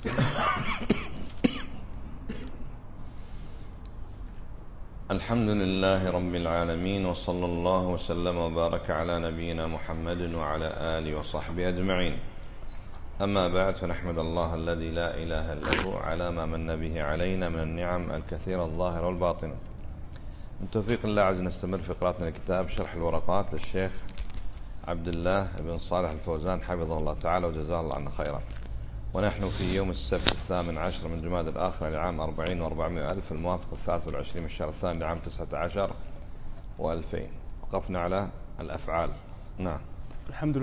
الحمد لله رب العالمين، وصلى الله وسلم وبارك على نبينا محمد وعلى آله وصحبه أجمعين. أما بعد، فنحمد الله الذي لا إله إلا هو على ما من به علينا من النعم الكثيرة الظاهرة والباطنة. من توفيق الله عز نستمر في قراءتنا لكتاب شرح الورقات للشيخ عبد الله بن صالح الفوزان حفظه الله تعالى وجزاه الله عنا خيرا. ونحن في يوم السبت 18 من جماد الآخرة لعام 40 و400 ألف، الموافق 23 من الشهر الثاني لعام 19 و2000. وقفنا على الأفعال. نعم. الحمد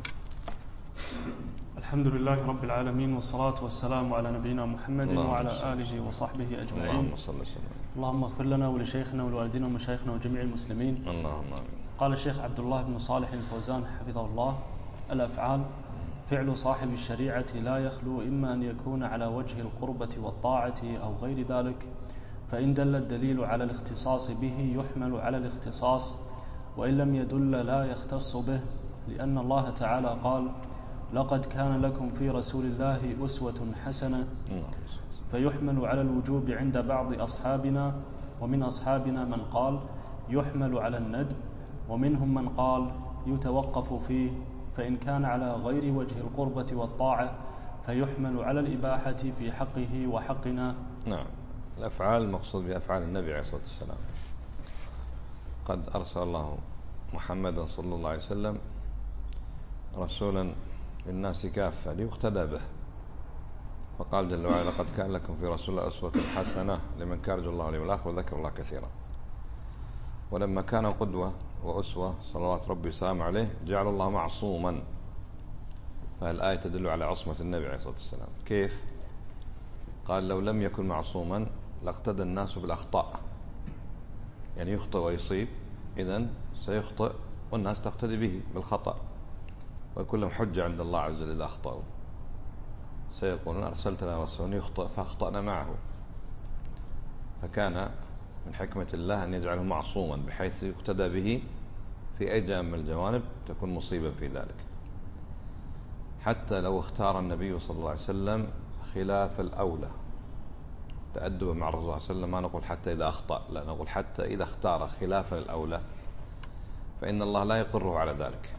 لله رب العالمين، والصلاة والسلام على نبينا محمد وعلى آله وصحبه أجمعين. اللهم صل وسلم. اللهم اغفر لنا ولشيخنا ولوالدنا ومشايخنا وجميع المسلمين. اللهم آمين. قال الشيخ عبد الله بن صالح الفوزان حفظه الله: الأفعال فعل صاحب الشريعة لا يخلو إما أن يكون على وجه القربة والطاعة أو غير ذلك، فإن دل الدليل على الاختصاص به يحمل على الاختصاص، وإن لم يدل لا يختص به، لأن الله تعالى قال: لقد كان لكم في رسول الله أسوة حسنة، فيحمل على الوجوب عند بعض أصحابنا، ومن أصحابنا من قال يحمل على الندب، ومنهم من قال يتوقف فيه، فإن كان على غير وجه القربة والطاعة فيحمل على الإباحة في حقه وحقنا. نعم. الأفعال المقصود بأفعال النبي عليه الصلاة والسلام. قد أرسل الله محمدا صلى الله عليه وسلم رسولا للناس كافة ليقتدى به، فقال جل وعلا: لقد كان لكم في رسول الله أسوة حسنة لمن كان يرجو الله واليوم الآخر وذكر الله كثيرا. ولما كان قدوة وأسوة صلوات ربي وسلامه عليه جعل الله معصوما، فالآية تدل على عصمة النبي عليه الصلاة والسلام. كيف؟ قال: لو لم يكن معصوما لاقتدى الناس بالأخطاء، يعني يخطئ ويصيب، إذن سيخطئ والناس تقتدي به بالخطأ، ويكون لهم حجة عند الله عز وجل إذا أخطأوا، سيقولون: أرسلت لنا رسولا يخطئ فأخطأنا معه. فكان من حكمة الله أن يجعله معصوما بحيث يقتدى به في أي جانب من الجوانب تكون مصيبا في ذلك. حتى لو اختار النبي صلى الله عليه وسلم خلاف الأولى تأدبا مع الرسول صلى الله عليه وسلم، ما نقول حتى إذا أخطأ، لا، نقول حتى إذا اختار خلافا الأولى فإن الله لا يقره على ذلك،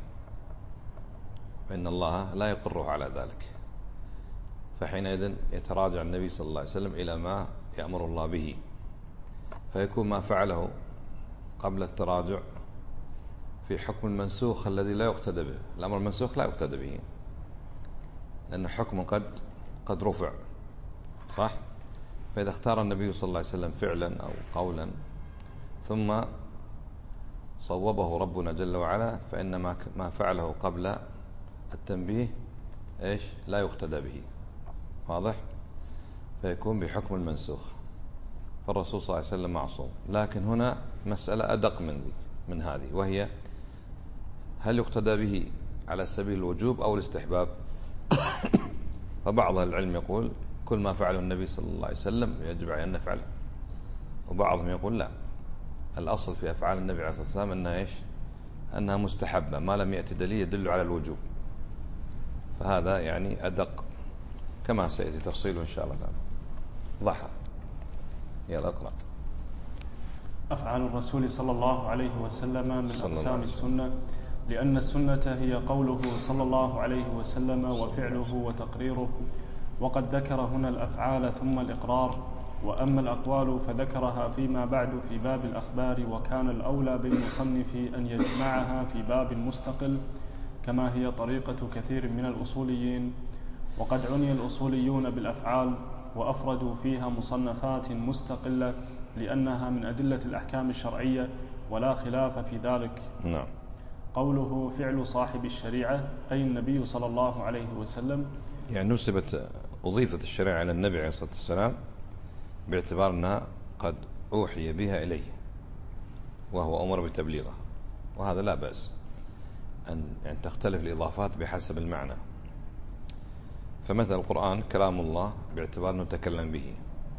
فحينئذ يتراجع النبي صلى الله عليه وسلم إلى ما يأمر الله به، فيكون ما فعله قبل التراجع في حكم المنسوخ الذي لا يقتدى به. الأمر المنسوخ لا يقتدى به لأن حكم قد رفع، صح؟ فإذا اختار النبي صلى الله عليه وسلم فعلا أو قولا ثم صوبه ربنا جل وعلا، فإن ما فعله قبل التنبيه لا يقتدى به، واضح؟ فيكون بحكم المنسوخ، فالرسول صلى الله عليه وسلم معصوم. لكن هنا مسألة أدق من هذه، وهي: هل يقتدى به على سبيل الوجوب أو الاستحباب؟ فبعض العلم يقول كل ما فعله النبي صلى الله عليه وسلم يجب علينا أن نفعله، وبعضهم يقول لا، الأصل في أفعال النبي عليه الصلاة والسلام أنها مستحبة ما لم يأتي دليل يدل على الوجوب. فهذا يعني أدق، كما سيأتي تفصيله إن شاء الله تعالى. ضحى. يلا اقرأ. أفعال الرسول صلى الله عليه وسلم من أقسام السنة، لأن السنة هي قوله صلى الله عليه وسلم وفعله وتقريره، وقد ذكر هنا الأفعال ثم الإقرار. وأما الأقوال فذكرها فيما بعد في باب الأخبار، وكان الأولى بالمصنف أن يجمعها في باب مستقل، كما هي طريقة كثير من الأصوليين. وقد عني الأصوليون بالأفعال وأفردوا فيها مصنفات مستقلة لأنها من أدلة الأحكام الشرعية، ولا خلاف في ذلك. نعم. قوله فعل صاحب الشريعة أي النبي صلى الله عليه وسلم، يعني أضيفت الشريعة إلى النبي عليه الصلاة والسلام باعتبار أنها قد أوحي بها إليه وهو أمر بتبليغها، وهذا لا بأس أن تختلف الإضافات بحسب المعنى. فمثل القرآن كلام الله باعتبار أنه تكلم به،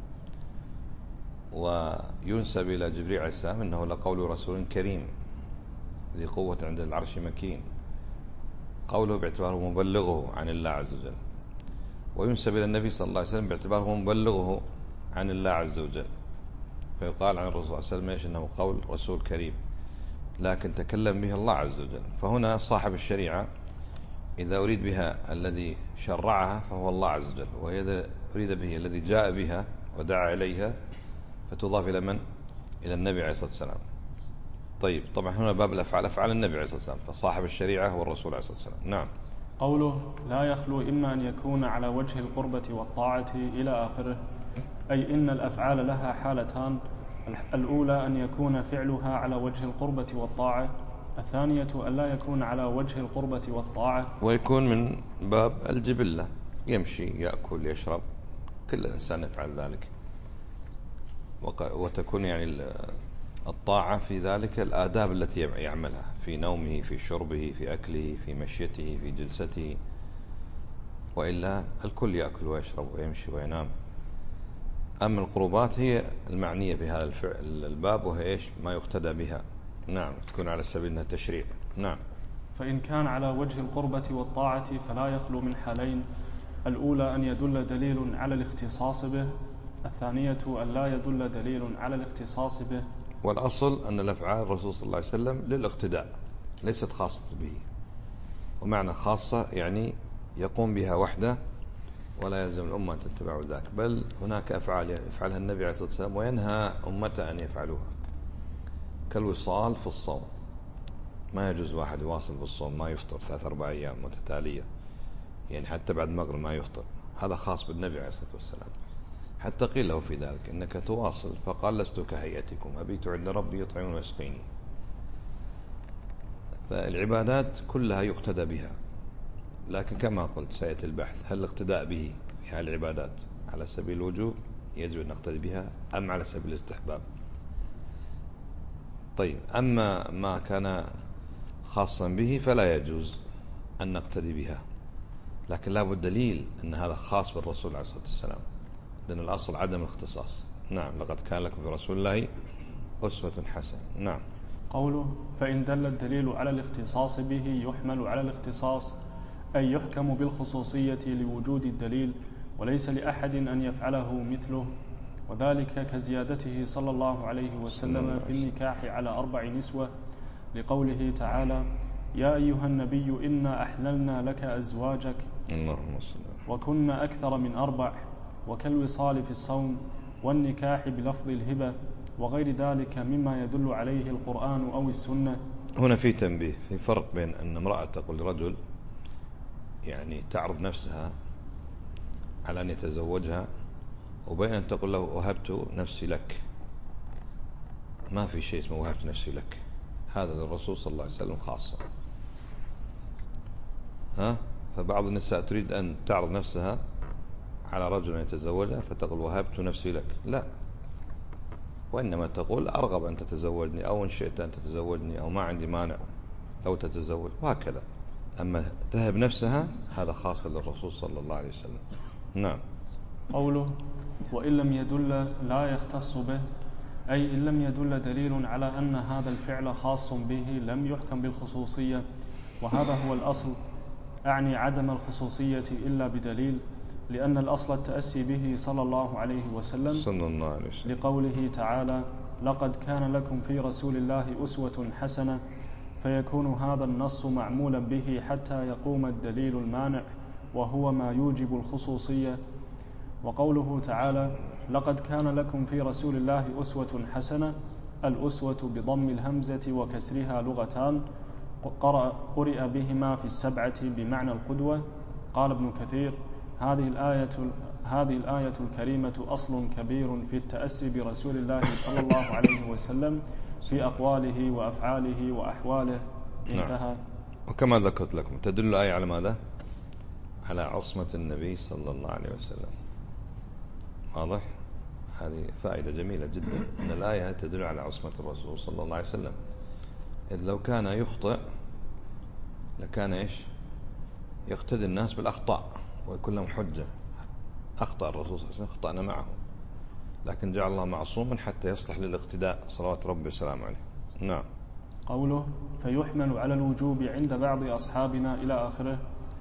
وينسب إلى جبريل عليه السلام أنه لقول رسول كريم ذي قوة عند العرش مكين، قوله باعتباره مبلغه عن الله عز وجل. وينسب إلى النبي صلى الله عليه وسلم باعتباره مبلغه عن الله عز وجل، فيقال عن الرسول صلى الله عليه وسلم إيش؟ إنه قول رسول كريم، لكن تكلم به الله عز وجل. فهنا صاحب الشريعة إذا أريد بها الذي شرعها فهو الله عز وجل، وإذا أريد به الذي جاء بها ودعا إليها فتضاف إلى من؟ إلى النبي عليه الصلاة والسلام. طيب، طبعا هنا باب الأفعال، أفعال النبي عليه الصلاة والسلام، فصاحب الشريعة هو الرسول عليه الصلاة والسلام. نعم. قوله لا يخلو إما أن يكون على وجه القربة والطاعة إلى آخره، أي إن الأفعال لها حالتان: الأولى أن يكون فعلها على وجه القربة والطاعة، الثانية أن لا يكون على وجه القربة والطاعة، ويكون من باب الجبلة، يمشي يأكل يشرب، كل إنسان يفعل ذلك، وتكون يعني الطاعة في ذلك الآداب التي يعملها في نومه، في شربه، في أكله، في مشيته، في جلسته، وإلا الكل يأكل ويشرب ويمشي وينام. أما القربات هي المعنية بهذا الباب، وهي إيش؟ ما يقتدى بها. نعم، تكون على سبيل أنها تشريع. نعم. فإن كان على وجه القربة والطاعة فلا يخلو من حالين: الأولى أن يدل دليل على الاختصاص به، الثانية أن لا يدل دليل على الاختصاص به. والأصل أن الأفعال الرسول صلى الله عليه وسلم للاقتداء، ليست خاصة به. ومعنى خاصة يعني يقوم بها وحده ولا يلزم الأمة أن تتبع ذاك، بل هناك أفعال يفعلها النبي عليه الصلاة والسلام وينهى أمته أن يفعلوها، كالوصال في الصوم. ما يجوز واحد يواصل بالصوم، ما يفطر 3-4 أيام متتالية، يعني حتى بعد المغرب ما يفطر. هذا خاص بالنبي عليه الصلاة والسلام. حتى قيل له في ذلك: إنك تواصل، فقال: لست كهيئتكم، أبيت عند ربي يطعمون ويسقيني. فالعبادات كلها يقتدى بها، لكن كما قلت سيأتي البحث: هل الاقتداء به في هذه العبادات على سبيل الوجوب يجب أن نقتدي بها، أم على سبيل الاستحباب؟ طيب، أما ما كان خاصا به فلا يجوز أن نقتدي بها، لكن لا بد دليل أن هذا خاص بالرسول عليه الصلاة والسلام، لأن الأصل عدم الاختصاص. نعم، لقد كان لكم في رسول الله أسوة حسنة. نعم. قوله فإن دل الدليل على الاختصاص به يحمل على الاختصاص، أي يحكم بالخصوصية لوجود الدليل، وليس لأحد أن يفعله مثله، وذلك كزيادته صلى الله عليه وسلم في النكاح على 4 نسوة، لقوله تعالى: يا أيها النبي إنا أحللنا لك أزواجك، وكن أكثر من 4، وكالوصال في الصوم، والنكاح بلفظ الهبة، وغير ذلك مما يدل عليه القرآن أو السنة. هنا في تنبيه، في فرق بين أن امرأة تقول لرجل يعني تعرض نفسها على أن يتزوجها، وبين أن تقول له وهبت نفسي لك. ما في شيء اسمه وهبت نفسي لك، هذا للرسول صلى الله عليه وسلم خاصة. فبعض النساء تريد أن تعرض نفسها على رجل يتزوجها فتقول وهبت نفسي لك، لا، وإنما تقول أرغب أن تتزوجني، أو إن شئت أن تتزوجني، أو ما عندي مانع لو تتزوج، وهكذا. أما تهب نفسها هذا خاص للرسول صلى الله عليه وسلم. نعم. قوله وإن لم يدل لا يختص به، أي إن لم يدل دليل على أن هذا الفعل خاص به لم يحكم بالخصوصية، وهذا هو الأصل، أعني عدم الخصوصية إلا بدليل، لأن الأصل التأسي به صلى الله عليه وسلم، لقوله تعالى: لقد كان لكم في رسول الله أسوة حسنة، فيكون هذا النص معمولا به حتى يقوم الدليل المانع، وهو ما يوجب الخصوصية. وقوله تعالى: لقد كان لكم في رسول الله أسوة حسنة، الأسوة بضم الهمزة وكسرها لغتان، قرئ بهما في 7 بمعنى القدوة. قال ابن كثير: هذه الآية الكريمة أصل كبير في التأسي برسول الله صلى الله عليه وسلم في أقواله وأفعاله وأحواله. انتهى. نعم. وكما ذكرت لكم تدل الآية على ماذا؟ على عصمة النبي صلى الله عليه وسلم. واضح؟ هذه فائدة جميلة جدا، أن الآية تدل على عصمة الرسول صلى الله عليه وسلم، إذ لو كان يخطئ لكان إيش؟ يقتدي الناس بالأخطاء ويكون لهم حجة. أخطأ الرسول صلى الله عليه وسلم، أخطأنا معه، لكن جعل الله معصوما حتى يصلح للاقتداء صلوات ربي وسلامه عليه. نعم. قوله فيحمل على الوجوب عند بعض أصحابنا إلى آخره،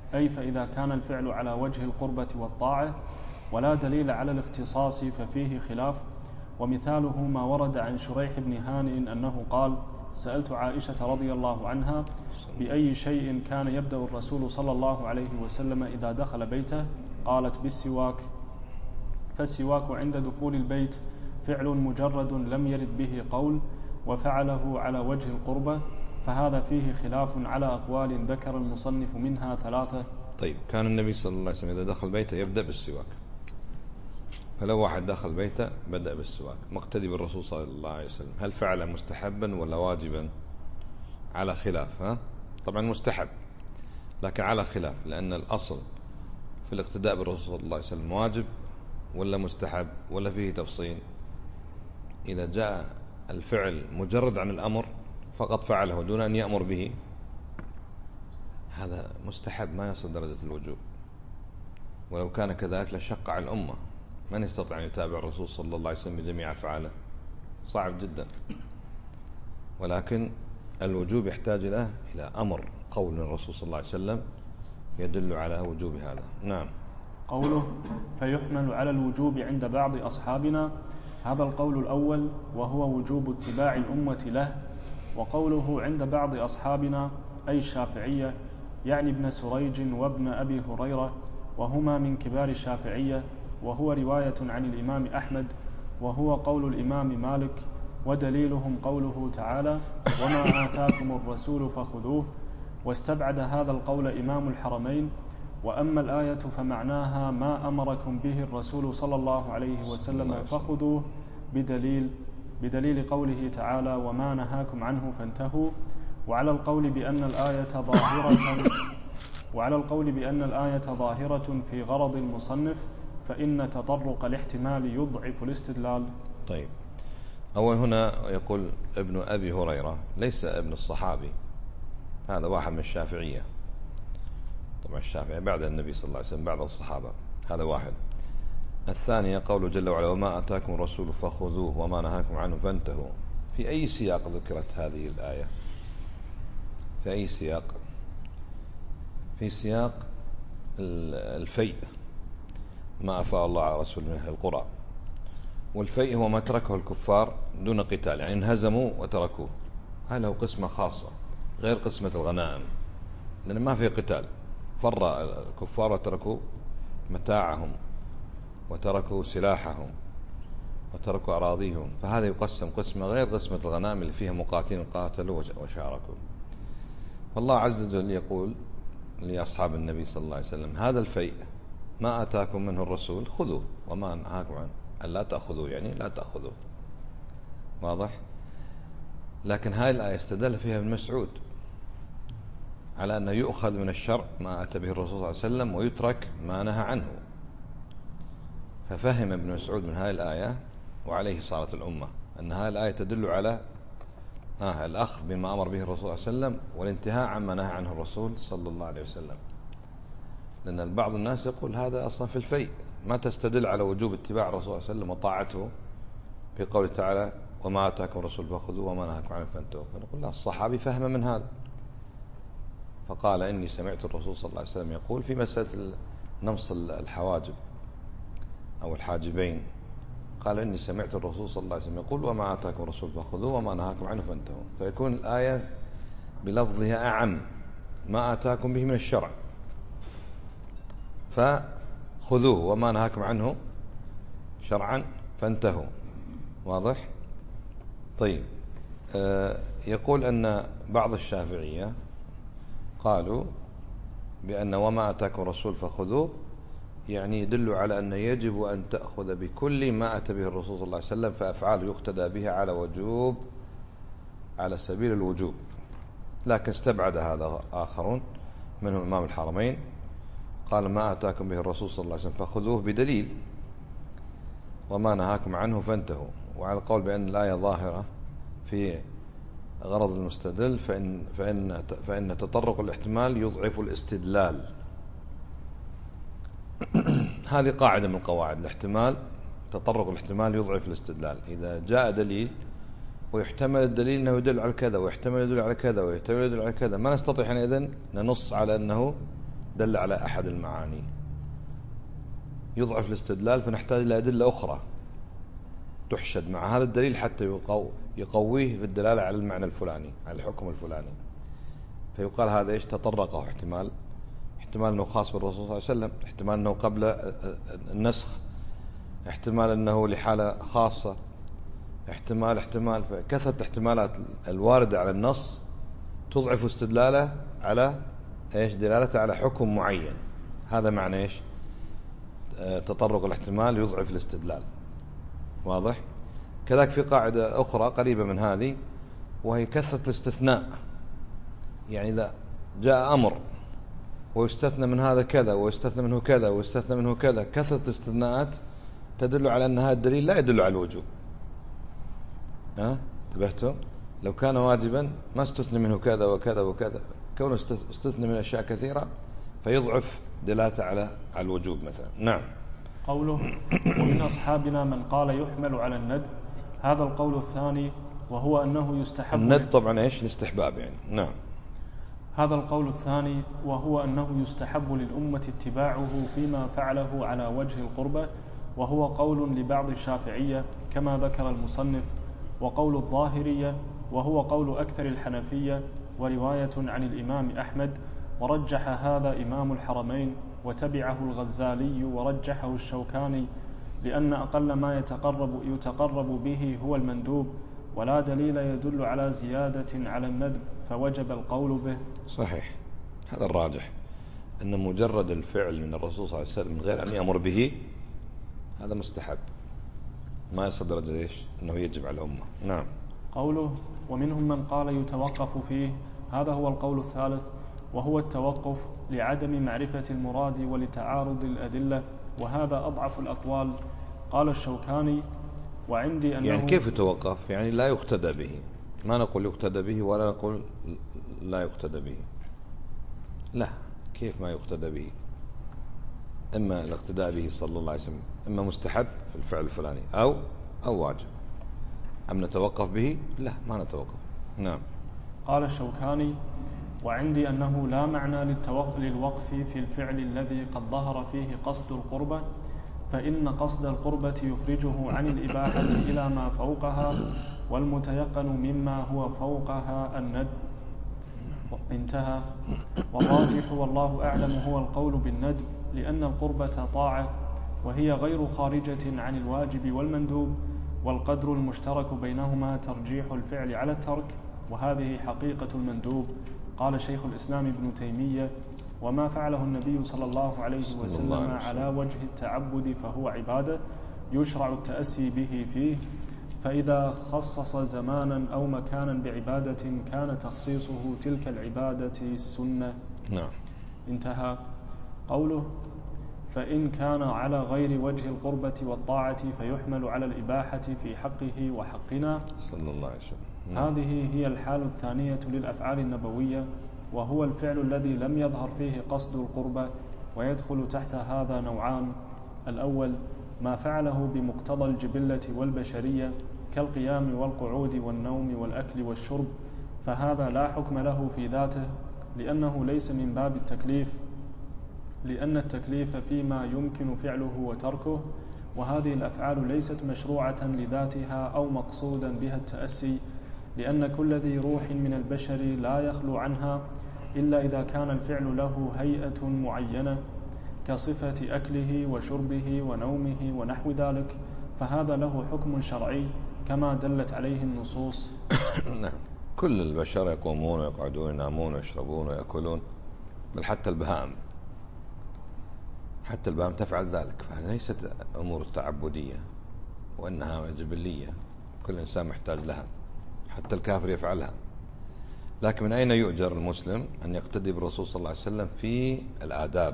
أي فإذا كان الفعل على وجه القربة والطاعة ولا دليل على الاختصاص ففيه خلاف. ومثاله ما ورد عن شريح بن هانئ أنه قال: سألت عائشة رضي الله عنها بأي شيء كان يبدأ الرسول صلى الله عليه وسلم إذا دخل بيته؟ قالت: بالسواك. فالسواك عند دخول البيت فعل مجرد لم يرد به قول، وفعله على وجه القربة، فهذا فيه خلاف على أقوال ذكر المصنف منها 3. طيب، كان النبي صلى الله عليه وسلم إذا دخل بيته يبدأ بالسواك، فلو واحد دخل بيته بدأ بالسواك مقتدي بالرسول صلى الله عليه وسلم، هل فعل مستحبا ولا واجبا؟ على خلاف. طبعا مستحب، لكن على خلاف، لأن الأصل في الاقتداء بالرسول صلى الله عليه وسلم واجب ولا مستحب ولا فيه تفصيل. إذا جاء الفعل مجرد عن الأمر فقط فعله دون أن يأمر به، هذا مستحب ما يصل درجة الوجوب، ولو كان كذلك لشق على الأمة، من يستطيع أن يتابع الرسول صلى الله عليه وسلم بجميع أفعاله؟ صعب جدا. ولكن الوجوب يحتاج إلى أمر قول الرسول صلى الله عليه وسلم يدل على وجوب هذا. نعم. قوله: فيحمل على الوجوب عند بعض أصحابنا، هذا القول الأول وهو وجوب اتباع الأمة له. وقوله عند بعض أصحابنا أي الشافعية، يعني ابن سريج وابن أبي هريرة، وهما من كبار الشافعية، وهو رواية عن الإمام أحمد، وهو قول الإمام مالك. ودليلهم قوله تعالى: وما آتاكم الرسول فخذوه. واستبعد هذا القول إمام الحرمين. وأما الآية فمعناها ما أمركم به الرسول صلى الله عليه وسلم فخذوه، بدليل قوله تعالى: وما نهاكم عنه فانتهوا. وعلى القول بأن الآية ظاهرة في غرض المصنف، فإن تطرق الاحتمال يضعف الاستدلال. طيب، أول هنا يقول ابن أبي هريرة، ليس ابن الصحابي، هذا واحد من الشافعية. طبعا الشافعي بعد النبي صلى الله عليه وسلم، بعد الصحابة، هذا واحد. الثانية قوله جل وعلا: وما آتاكم الرسول فخذوه وما نهاكم عنه فانتهوا. في أي سياق ذكرت هذه الآية؟ في أي سياق؟ في سياق الفيء، ما أفاء الله على رسول من أهل القرى. والفيء هو ما تركه الكفار دون قتال، يعني انهزموا وتركوه، هذا له قسمة خاصة غير قسمة الغنائم، لأن ما في قتال، فر الكفار وتركوا متاعهم وتركوا سلاحهم وتركوا أراضيهم، فهذا يقسم قسمة غير قسمة الغنائم اللي فيها مقاتلين قاتلوا وشاركوا. فالله عز وجل يقول لأصحاب النبي صلى الله عليه وسلم: هذا الفيء ما آتاكم منه الرسول خذوه وما نهاكم عنه أن لا تأخذوا، يعني لا تأخذوا. واضح؟ لكن هاي الآية استدل فيها ابن مسعود على أنه يؤخذ من الشرع ما أتى به الرسول صلى الله عليه وسلم ويترك ما نهى عنه، ففهم ابن مسعود من هاي الآية، وعليه صارت الأمة، أن هاي الآية تدل على الأخذ بما أمر به الرسول صلى الله عليه وسلم والانتهاء عما نهى عنه الرسول صلى الله عليه وسلم. لأن بعض الناس يقول هذا أصلا في الفيء، ما تستدل على وجوب اتباع الرسول صلى الله عليه وسلم وطاعته في قوله تعالى: وما آتاكم الرسول فخذوه وما نهاكم عنه فانتهوا. فنقول لا، الصحابي فهم من هذا، فقال: إني سمعت الرسول صلى الله عليه وسلم يقول في مسألة نمص الحواجب أو الحاجبين، قال: إني سمعت الرسول صلى الله عليه وسلم يقول: وما آتاكم الرسول فخذوه وما نهاكم عنه فانتهوا. فيكون الآية بلفظها أعم، ما آتاكم به من الشرع فخذوه وما نهاكم عنه شرعا فانتهوا. واضح؟ طيب، يقول أن بعض الشافعية قالوا بأن وما آتاكم الرسول فخذوه يعني يدل على أن يجب أن تأخذ بكل ما أتى به الرسول صلى الله عليه وسلم، فأفعاله يقتدى بها على سبيل الوجوب. لكن استبعد هذا آخرون منهم إمام الحرمين، قال: ما آتاكم به الرسول صلى الله عليه وسلم فخذوه بدليل وما نهاكم عنه فانتهوا. وعلى القول بأن الآية ظاهرة في غرض المستدل، فإن تطرق الاحتمال يضعف الاستدلال. هذه قاعدة من قواعد الاحتمال، تطرق الاحتمال يضعف الاستدلال. إذا جاء دليل ويحتمل الدليل أنه يدل على كذا ويحتمل يدل على كذا ويحتمل يدل على كذا، ما نستطيع حينئذ ننص على أنه دل على أحد المعاني يضعف الاستدلال، فنحتاج إلى أدلة أخرى تحشد مع هذا الدليل حتى يقويه في الدلالة على المعنى الفلاني، على الحكم الفلاني. فيقال هذا إيش؟ تطرقه احتمال أنه خاص بالرسول صلى الله عليه وسلم، احتمال أنه قبل النسخ، احتمال أنه لحالة خاصة، احتمال. فكثرة احتمالات الواردة على النص تضعف استدلاله على إيش؟ دلالته على حكم معين. هذا معنى إيش؟ تطرق الاحتمال يضعف الاستدلال. واضح؟ كذلك في قاعدة أخرى قريبة من هذه، وهي كثرة الاستثناء. يعني إذا جاء أمر ويستثنى من هذا كذا ويستثنى منه كذا ويستثنى منه كذا، كثرة الاستثناءات تدل على أن هذا الدليل لا يدل على الوجوب. انتبهتوا؟ لو كان واجبا ما استثنى منه كذا وكذا وكذا، كونه استثنى من أشياء كثيرة فيضعف دلالته على الوجوب مثلا. نعم. قوله: ومن أصحابنا من قال يحمل على الند. هذا القول الثاني، وهو أنه يستحب. الند طبعا إيش؟ الاستحباب يعني. نعم. هذا القول الثاني، وهو أنه يستحب للأمة اتباعه فيما فعله على وجه القربة، وهو قول لبعض الشافعية كما ذكر المصنف، وقول الظاهرية، وهو قول أكثر الحنفية، ورواية عن الإمام أحمد، ورجح هذا إمام الحرمين، وتبعه الغزالي، ورجحه الشوكاني، لأن أقل ما يتقرب به هو المندوب، ولا دليل يدل على زيادة على الندب، فوجب القول به. صحيح، هذا الراجح، أن مجرد الفعل من الرسول صلى الله عليه وسلم من غير أن يأمر به هذا مستحب، ما يصل درجة إيش؟ أنه يجب على الأمة. نعم. قوله: ومنهم من قال يتوقف فيه. هذا هو القول الثالث، وهو التوقف لعدم معرفة المراد ولتعارض الأدلة، وهذا أضعف الأقوال. قال الشوكاني: وعندي أنه يعني كيف يتوقف؟ يعني لا يقتدى به، ما نقول يقتدى به ولا نقول لا يقتدى به، لا، كيف ما يقتدى به؟ إما الاقتداء به صلى الله عليه وسلم إما مستحب في الفعل الفلاني أو واجب. أم نتوقف به؟ لا، ما نتوقف. نعم. قال الشوكاني: وعندي أنه لا معنى للوقف في الفعل الذي قد ظهر فيه قصد القربة، فإن قصد القربة يخرجه عن الإباحة إلى ما فوقها، والمتيقن مما هو فوقها الند. انتهى. والراجح والله أعلم هو القول بالندب، لأن القربة طاعة، وهي غير خارجة عن الواجب والمندوب، والقدر المشترك بينهما ترجيح الفعل على الترك، وهذه حقيقة المندوب. قال شيخ الإسلام ابن تيمية: وما فعله النبي صلى الله عليه وسلم على وجه التعبد فهو عبادة يشرع التأسي به فيه، فإذا خصص زمانا أو مكانا بعبادة كان تخصيصه تلك العبادة السنة. نعم. انتهى. قوله: فإن كان على غير وجه القربة والطاعة فيحمل على الإباحة في حقه وحقنا صلى الله عليه وسلم. هذه هي الحال الثانية للأفعال النبوية، وهو الفعل الذي لم يظهر فيه قصد القربة، ويدخل تحت هذا نوعان: الأول ما فعله بمقتضى الجبلة والبشرية كالقيام والقعود والنوم والأكل والشرب، فهذا لا حكم له في ذاته، لأنه ليس من باب التكليف، لأن التكليف فيما يمكن فعله وتركه، وهذه الأفعال ليست مشروعة لذاتها أو مقصودا بها التأسي، لأن كل ذي روح من البشر لا يخلو عنها، إلا إذا كان الفعل له هيئة معينة كصفة أكله وشربه ونومه ونحو ذلك، فهذا له حكم شرعي كما دلت عليه النصوص. نعم. كل البشر يقومون ويقعدون وينامون ويشربون ويأكلون، بل حتى البهائم تفعل ذلك، فهذه ليست أمور تعبدية، وإنها جبلية، كل إنسان محتاج لها، حتى الكافر يفعلها. لكن من أين يؤجر المسلم أن يقتدي بالرسول صلى الله عليه وسلم في الآداب؟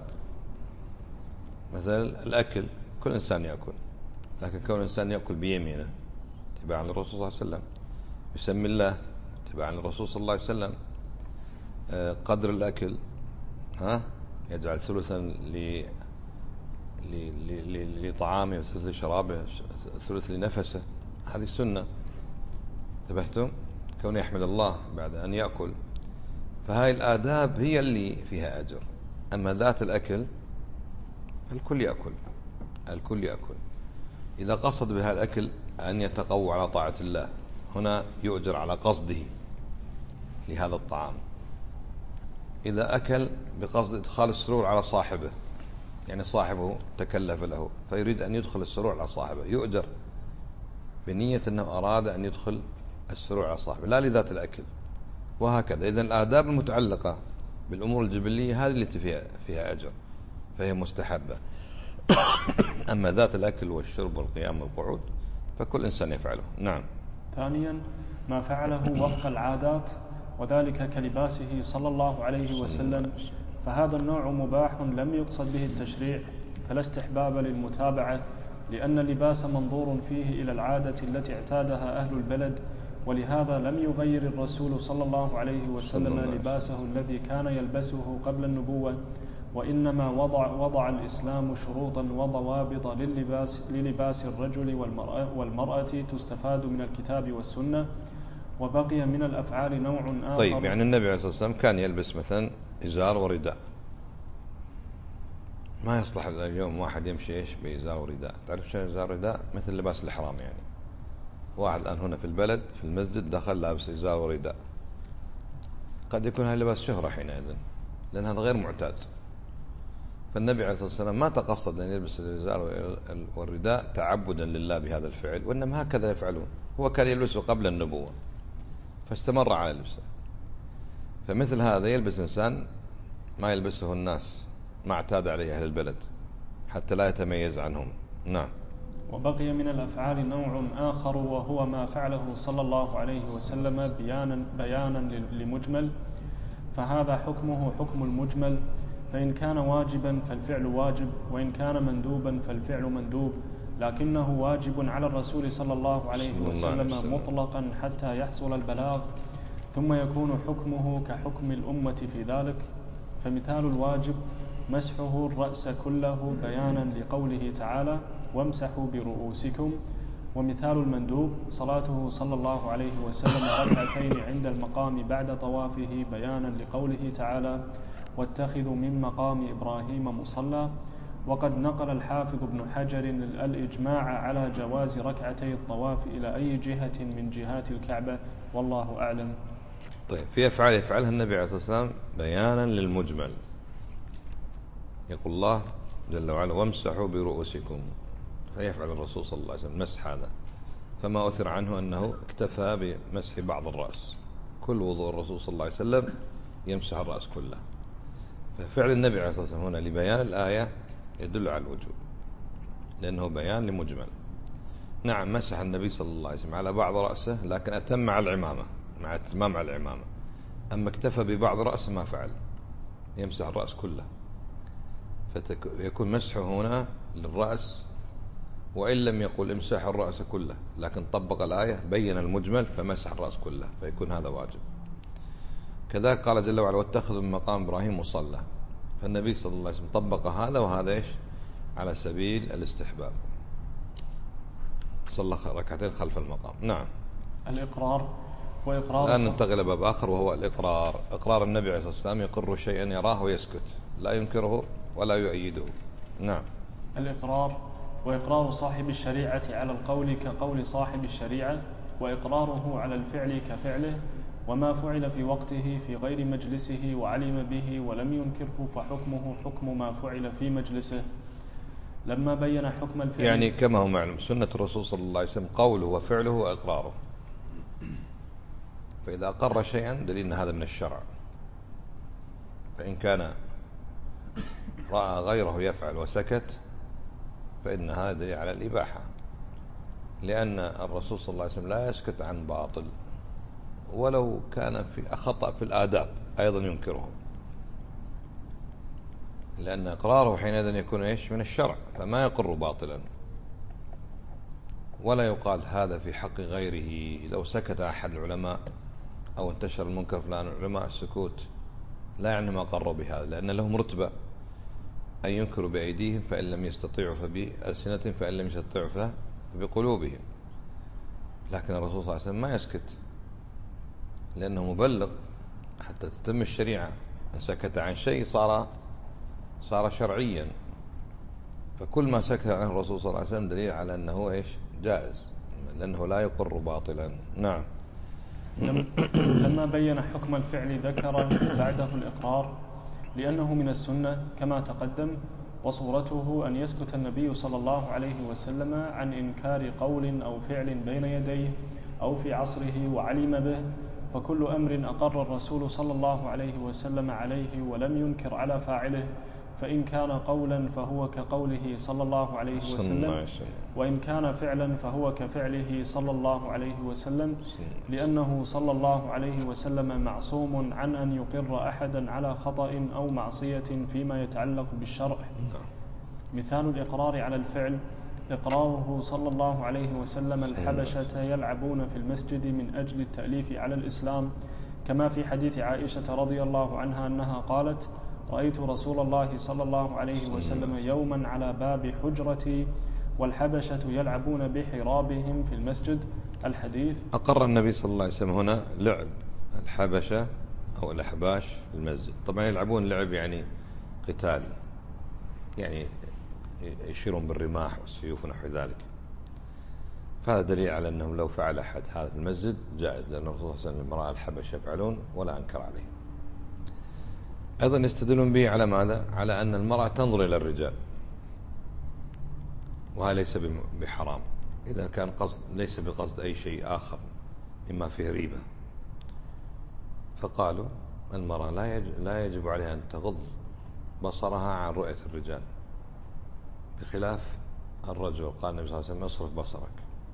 مثلا الأكل، كل إنسان يأكل، لكن كون الإنسان يأكل بيمينه تباعا للرسول صلى الله عليه وسلم، يسمي الله تباعا للرسول صلى الله عليه وسلم. قدر الأكل يجعل ثلثا لطعامه، ثلث لشرابه، ثلث لنفسه، هذه سنة. انتبهتم؟ كون يحمد الله بعد أن يأكل، فهاي الآداب هي اللي فيها أجر، أما ذات الأكل الكل يأكل، الكل يأكل. إذا قصد بها الأكل أن يتقوى على طاعة الله، هنا يؤجر على قصده لهذا الطعام. إذا أكل بقصد إدخال السرور على صاحبه، يعني صاحبه تكلف له فيريد أن يدخل السرور على صاحبه، يؤجر بنية أنه أراد أن يدخل السرور على صاحبه، لا لذات الأكل. وهكذا. إذن الآداب المتعلقة بالأمور الجبلية هذه التي فيها أجر، فهي مستحبة. أما ذات الأكل والشرب والقيام والقعود فكل إنسان يفعله. نعم. ثانيا ما فعله وفق العادات، وذلك كلباسه صلى الله عليه وسلم، فهذا النوع مباح لم يقصد به التشريع، فلا استحباب للمتابعة، لأن اللباس منظور فيه إلى العادة التي اعتادها أهل البلد، ولهذا لم يغير الرسول صلى الله عليه وسلم لباسه الذي كان يلبسه قبل النبوة، وإنما وضع الإسلام شروطا وضوابط للباس الرجل والمرأة تستفاد من الكتاب والسنة. وبقي من الأفعال نوع آخر. طيب، يعني النبي عليه الصلاة والسلام كان يلبس مثلا إزار ورداء، ما يصلح اليوم واحد يمشي بإزار ورداء. تعرف شو إزار ورداء؟ مثل لباس الإحرام. يعني واحد الآن هنا في البلد في المسجد دخل لابس إزار ورداء، قد يكون هذا لباس شهرة حينئذ، لأن هذا غير معتاد. فالنبي عليه الصلاة والسلام ما تقصد أن يلبس الإزار والرداء تعبدا لله بهذا الفعل، وإنما هكذا يفعلون. هو كان يلبسه قبل النبوة فاستمر على لبسه. فمثل هذا يلبس إنسان ما يلبسه الناس، ما اعتاد عليه أهل البلد، حتى لا يتميز عنهم. نعم. وبقي من الأفعال نوع آخر، وهو ما فعله صلى الله عليه وسلم بيانا لمجمل، فهذا حكمه حكم المجمل، فإن كان واجبا فالفعل واجب، وإن كان مندوبا فالفعل مندوب، لكنه واجب على الرسول صلى الله عليه وسلم مطلقا حتى يحصل البلاغ، ثم يكون حكمه كحكم الأمة في ذلك. فمثال الواجب مسحه الرأس كله بيانا لقوله تعالى وامسحوا برؤوسكم، ومثال المندوب صلاته صلى الله عليه وسلم ركعتين عند المقام بعد طوافه بيانا لقوله تعالى واتخذوا من مقام إبراهيم مصلى. وقد نقل الحافظ ابن حجر الإجماع على جواز ركعتي الطواف إلى أي جهة من جهات الكعبة، والله أعلم. طيب، في أفعال يفعلها النبي عليه الصلاة والسلام بيانا للمجمل. يقول الله جل وعلا وامسحوا برؤوسكم، فيفعل الرسول صلى الله عليه وسلم مسح هذا، فما أثر عنه أنه اكتفى بمسح بعض الرأس. كل وضوء الرسول صلى الله عليه وسلم يمسح الرأس كله. ففعل النبي عليه الصلاة والسلام هنا لبيان الآية يدل على الوجوب، لأنه بيان لمجمل. نعم، مسح النبي صلى الله عليه وسلم على بعض رأسه، لكن أتم مع العمامة، مع اتمام على العمامة. أما اكتفى ببعض رأسه ما فعل، يمسح الرأس كله. فيكون مسحه هنا للرأس، وإن لم يقل امسح الرأس كله، لكن طبق الآية بين المجمل فمسح الرأس كله، فيكون هذا واجب. كذلك قال جل وعلا واتخذوا من مقام إبراهيم مصلى، فالنبي صلى الله عليه وسلم طبق هذا وهذا على سبيل الاستحباب، صلى ركعتين خلف المقام. نعم. الإقرار وإقرار. الآن ننتقل إلى باب آخر وهو الإقرار. إقرار النبي عليه الصلاة والسلام يقر شيئا يراه ويسكت، لا ينكره ولا يؤيده. نعم. الإقرار وإقرار صاحب الشريعة على القول كقول صاحب الشريعة، وإقراره على الفعل كفعله، وما فعل في وقته في غير مجلسه وعلم به ولم ينكره فحكمه حكم ما فعل في مجلسه. لما بين حكم الفعل، يعني كما هو معلوم سنة الرسول صلى الله عليه وسلم قوله وفعله وإقراره، فإذا أقر شيئا دليل أن هذا من الشرع، فإن كان رأى غيره يفعل وسكت فإن هذا دليل على الإباحة، لأن الرسول صلى الله عليه وسلم لا يسكت عن باطل، ولو كان في خطأ في الآداب أيضا ينكره، لأن إقراره حينئذ يكون من الشرع، فما يقر باطلا. ولا يقال هذا في حق غيره. لو سكت أحد العلماء أو انتشر المنكر فلان العلماء السكوت لا يعني ما قروا بهذا، لأن لهم رتبة أن ينكروا بأيديهم فإن لم يستطيعوا فبألسنتهم، فإن لم يستطيعوا فبقلوبهم. لكن الرسول صلى الله عليه وسلم ما يسكت، لأنه مبلغ حتى تتم الشريعة. إن سكت عن شيء صار صار شرعيا، فكل ما سكت عنه الرسول صلى الله عليه وسلم دليل على أنه إيش جائز، لأنه لا يقر باطلا. نعم. لما بين حكم الفعل ذكر بعده الإقرار، لأنه من السنة كما تقدم، وصورته أن يسكت النبي صلى الله عليه وسلم عن إنكار قول أو فعل بين يديه أو في عصره وعلم به، فكل أمر أقر الرسول صلى الله عليه وسلم عليه ولم ينكر على فاعله، فإن كان قولا فهو كقوله صلى الله عليه وسلم، وإن كان فعلا فهو كفعله صلى الله عليه وسلم، لأنه صلى الله عليه وسلم معصوم عن أن يقر أحدا على خطأ أو معصية فيما يتعلق بالشرع. مثال الإقرار على الفعل إقراره صلى الله عليه وسلم الحبشة يلعبون في المسجد من أجل التأليف على الإسلام، كما في حديث عائشة رضي الله عنها أنها قالت: رأيت رسول الله صلى الله عليه وسلم يوما على باب حجرتي والحبشة يلعبون بحرابهم في المسجد. الحديث. أقر النبي صلى الله عليه وسلم هنا لعب الحبشة أو الأحباش في المسجد. طبعا يلعبون لعب يعني قتالي، يعني يشيرون بالرماح والسيوف ونحو ذلك، فهذا دليل على أنهم لو فعل أحد هذا في المسجد جائز، لأن الرسول صلى الله عليه وسلم رأى الحبشة يفعلون ولا أنكر عليهم. أيضا يستدلون به على ماذا؟ على أن المرأة تنظر إلى الرجال، وهذا ليس بحرام إذا كان قصد ليس بقصد أي شيء آخر مما فيه ريبة. فقالوا المرأة لا يجب عليها أن تغض بصرها عن رؤية الرجال، بخلاف الرجل. قال النبي صلى الله عليه وسلم: اصرف بصرك.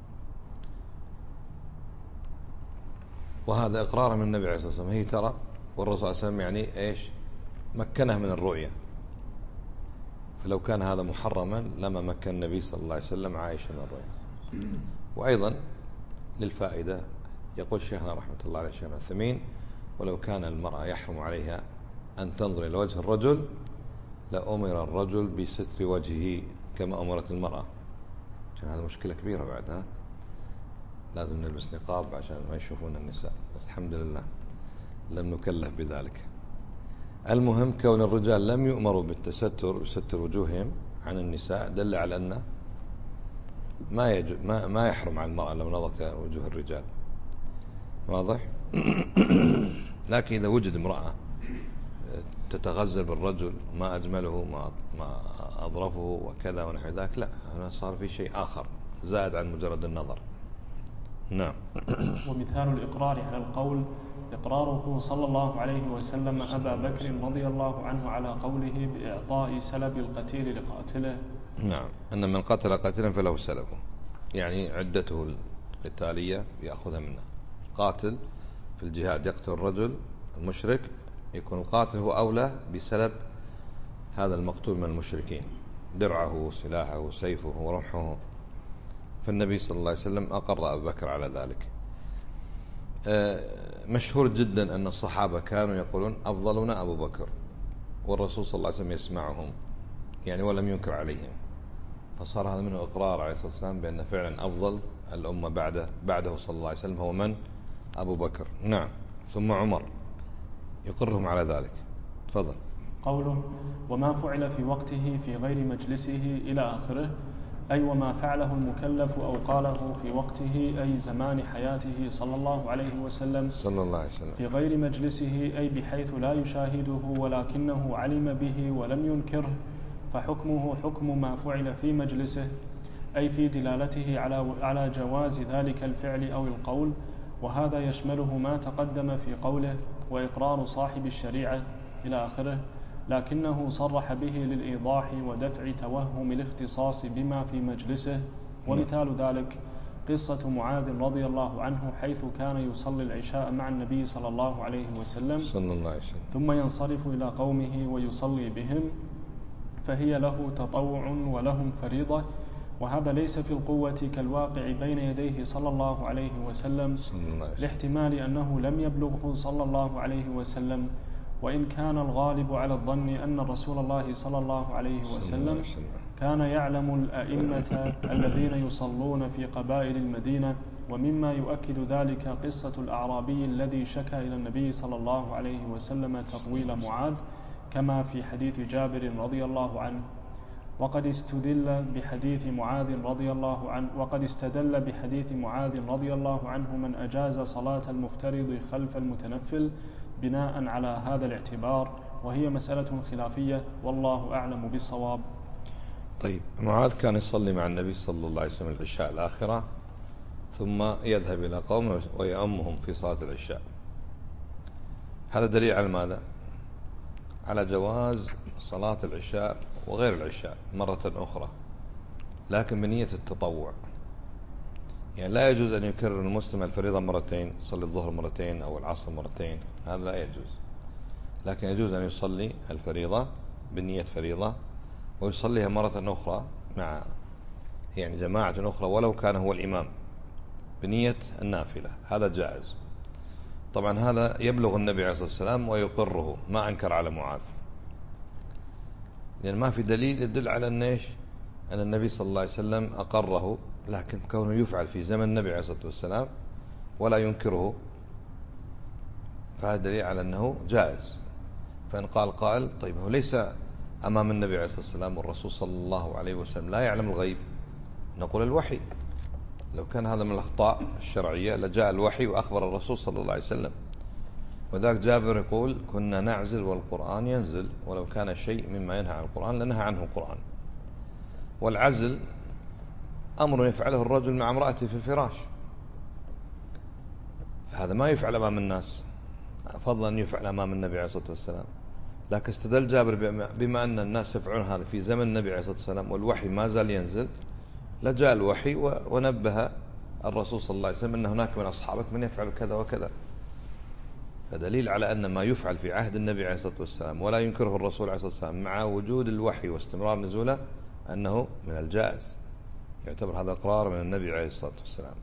وهذا إقرار من النبي عليه الصلاة والسلام، هي ترى، والرسول صلى الله عليه وسلم يعني إيش؟ مكنه من الرؤية. فلو كان هذا محرما لما مكن النبي صلى الله عليه وسلم عائشة من الرؤية. وأيضا للفائدة يقول شيخنا رحمة الله عليه الشيخ العثيمين: ولو كان المرأة يحرم عليها أن تنظر إلى وجه الرجل لأمر الرجل بستر وجهه كما أمرت المرأة. عشان هذا مشكلة كبيرة بعدها، لازم نلبس نقاب عشان ما يشوفون النساء، بس الحمد لله لم نكلف بذلك. المهم كون الرجال لم يؤمروا بالتستر ستر وجوههم عن النساء دل على أن ما يحرم على المرأة لو نظرت إلى وجوه الرجال. واضح؟ لكن إذا وجد امرأة تتغزل بالرجل ما أجمله ما أظرفه وكذا ونحو ذلك، لا، هنا صار في شيء آخر زائد عن مجرد النظر. نعم. ومثال الإقرار على القول إقراره صلى الله عليه وسلم أبا بكر رضي الله عنه على قوله بإعطاء سلب القتيل لقاتله. نعم، أن من قتل قتيلا فله سلبه، يعني عدته القتالية يأخذها منه. قاتل في الجهاد يقتل الرجل المشرك، يكون القاتل هو أولى بسلب هذا المقتول من المشركين، درعه سلاحه سيفه ورمحه. فالنبي صلى الله عليه وسلم أقر أبا بكر على ذلك. مشهور جدا أن الصحابة كانوا يقولون أفضلنا أبو بكر، والرسول صلى الله عليه وسلم يسمعهم يعني ولم ينكر عليهم، فصار هذا منه إقرار عليه الصلاة والسلام بأن فعلا أفضل الأمة بعده صلى الله عليه وسلم هو من؟ أبو بكر. نعم. ثم عمر يقرهم على ذلك. تفضل. قوله وما فعل في وقته في غير مجلسه إلى آخره، أي وما فعله المكلف أو قاله في وقته أي زمان حياته صلى الله عليه وسلم في غير مجلسه، أي بحيث لا يشاهده ولكنه علم به ولم ينكره، فحكمه حكم ما فعل في مجلسه، أي في دلالته على جواز ذلك الفعل أو القول. وهذا يشمله ما تقدم في قوله وإقرار صاحب الشريعة إلى آخره، لكنه صرح به للإيضاح ودفع توهم الاختصاص بما في مجلسه. ومثال ذلك قصة معاذ رضي الله عنه، حيث كان يصلي العشاء مع النبي صلى الله عليه وسلم ثم ينصرف إلى قومه ويصلي بهم، فهي له تطوع ولهم فريضة، وهذا ليس في القوة كالواقع بين يديه صلى الله عليه وسلم، لاحتمال أنه لم يبلغه صلى الله عليه وسلم، وإن كان الغالب على الظن أن رسول الله صلى الله عليه وسلم كان يعلم الأئمة الذين يصلون في قبائل المدينة. ومما يؤكد ذلك قصة الأعرابي الذي شكى إلى النبي صلى الله عليه وسلم تطويل معاذ، كما في حديث جابر رضي الله عنه. وقد استدل بحديث معاذ رضي الله عنه من أجاز صلاة المفترض خلف المتنفل بناء على هذا الاعتبار، وهي مسألة خلافية والله أعلم بالصواب. طيب، معاذ كان يصلي مع النبي صلى الله عليه وسلم العشاء الآخرة ثم يذهب إلى قومه ويؤمهم في صلاة العشاء. هذا دليل على ماذا؟ على جواز صلاة العشاء وغير العشاء مرة أخرى، لكن بنية التطوع. يعني لا يجوز أن يكرر المسلم الفريضة مرتين، يصلي الظهر مرتين أو العصر مرتين، هذا لا يجوز. لكن يجوز أن يصلي الفريضة بنية فريضة ويصليها مرة أخرى مع جماعة أخرى ولو كان هو الإمام بنية النافلة، هذا جائز. طبعا هذا يبلغ النبي عليه الصلاة والسلام ويقره، ما أنكر على معاذ، لأن ما في دليل يدل على أن النبي صلى الله عليه وسلم أقره، لكن كونه يفعل في زمن النبي عليه الصلاة والسلام ولا ينكره فهذا دليل على أنه جائز. فإن قال قائل طيب هو ليس أمام النبي عليه الصلاة والسلام والرسول صلى الله عليه وسلم لا يعلم الغيب، نقول الوحي. لو كان هذا من الأخطاء الشرعية لجاء الوحي وأخبر الرسول صلى الله عليه وسلم. وذاك جابر يقول كنا نعزل والقرآن ينزل، ولو كان شيء مما ينهى عن القرآن لنهى عنه القرآن. والعزل أمر يفعله الرجل مع امرأته في الفراش، فهذا ما يفعل أمام الناس، فضلا أن يفعل أمام النبي عليه الصلاة والسلام. لكن استدل جابر بما أن الناس يفعلون هذا في زمن النبي عليه الصلاة والسلام والوحي ما زال ينزل، لجاء الوحي ونبه الرسول صلى الله عليه وسلم أن هناك من أصحابك من يفعل كذا وكذا. فدليل على أن ما يفعل في عهد النبي عليه الصلاة والسلام ولا ينكره الرسول عليه الصلاة والسلام مع وجود الوحي واستمرار نزوله أنه من الجائز، يعتبر هذا إقرار من النبي عليه الصلاة والسلام.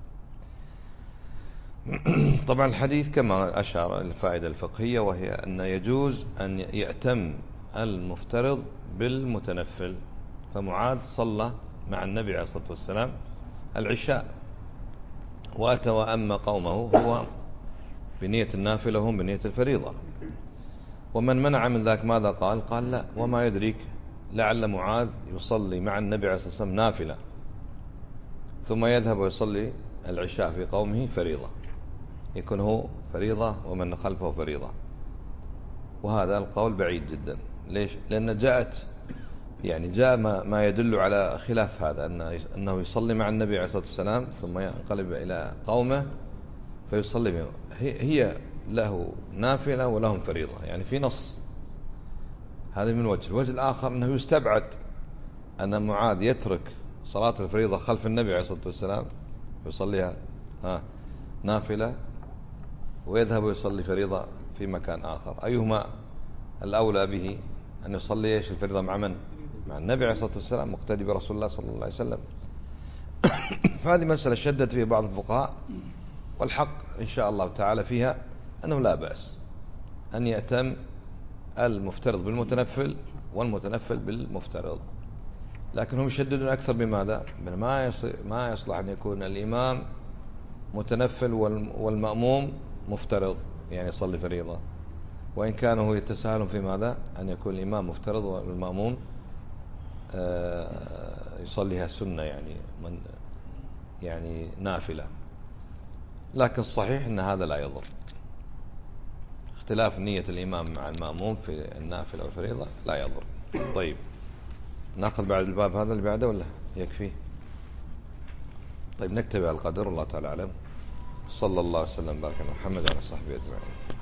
طبعا الحديث كما أشار الفائدة الفقهية، وهي أن يجوز أن يأتم المفترض بالمتنفل. فمعاذ صلى مع النبي عليه الصلاة والسلام العشاء وأتى وأم قومه هو بنية النافلة وهم بنية الفريضة. ومن منع من ذاك ماذا قال؟ قال لا، وما يدريك لعل معاذ يصلي مع النبي عليه الصلاة والسلام نافلة ثم يذهب ويصلي العشاء في قومه فريضة، يكون هو فريضة ومن خلفه فريضة. وهذا القول بعيد جدا. ليش؟ لأن جاء ما يدل على خلاف هذا، أنه يصلي مع النبي عليه الصلاة والسلام ثم ينقلب إلى قومه فيصلي بهم، هي له نافلة ولهم فريضة، يعني في نص. هذا من وجه. الوجه الآخر أنه يستبعد أن معاذ يترك صلاة الفريضة خلف النبي عليه الصلاة والسلام يصليها نافلة ويذهب ويصلي فريضة في مكان آخر. أيهما الأولى به؟ أن يصلي الفريضة مع من؟ مع النبي عليه الصلاة والسلام مقتدي برسول الله صلى الله عليه وسلم. فهذه مسألة شدد فيها بعض الفقهاء، والحق إن شاء الله تعالى فيها أنه لا بأس أن يأتم المفترض بالمتنفل والمتنفل بالمفترض، لكن هم يشددون أكثر بماذا؟ ما يصلح أن يكون الإمام متنفل والمأموم مفترض، يعني يصلي فريضة. وإن كانوا يتساهلون في ماذا؟ أن يكون الإمام مفترض والمأموم يصليها سنة، يعني نافلة. لكن الصحيح أن هذا لا يضر. اختلاف نية الإمام مع المأموم في النافلة والفريضة لا يضر. طيب، نأخذ بعد الباب هذا اللي بعده ولا يكفي؟ طيب، نكتب على القدر. والله تعالى أعلم. صلى الله وسلم وبارك على محمد وعلى صحبه أجمعين.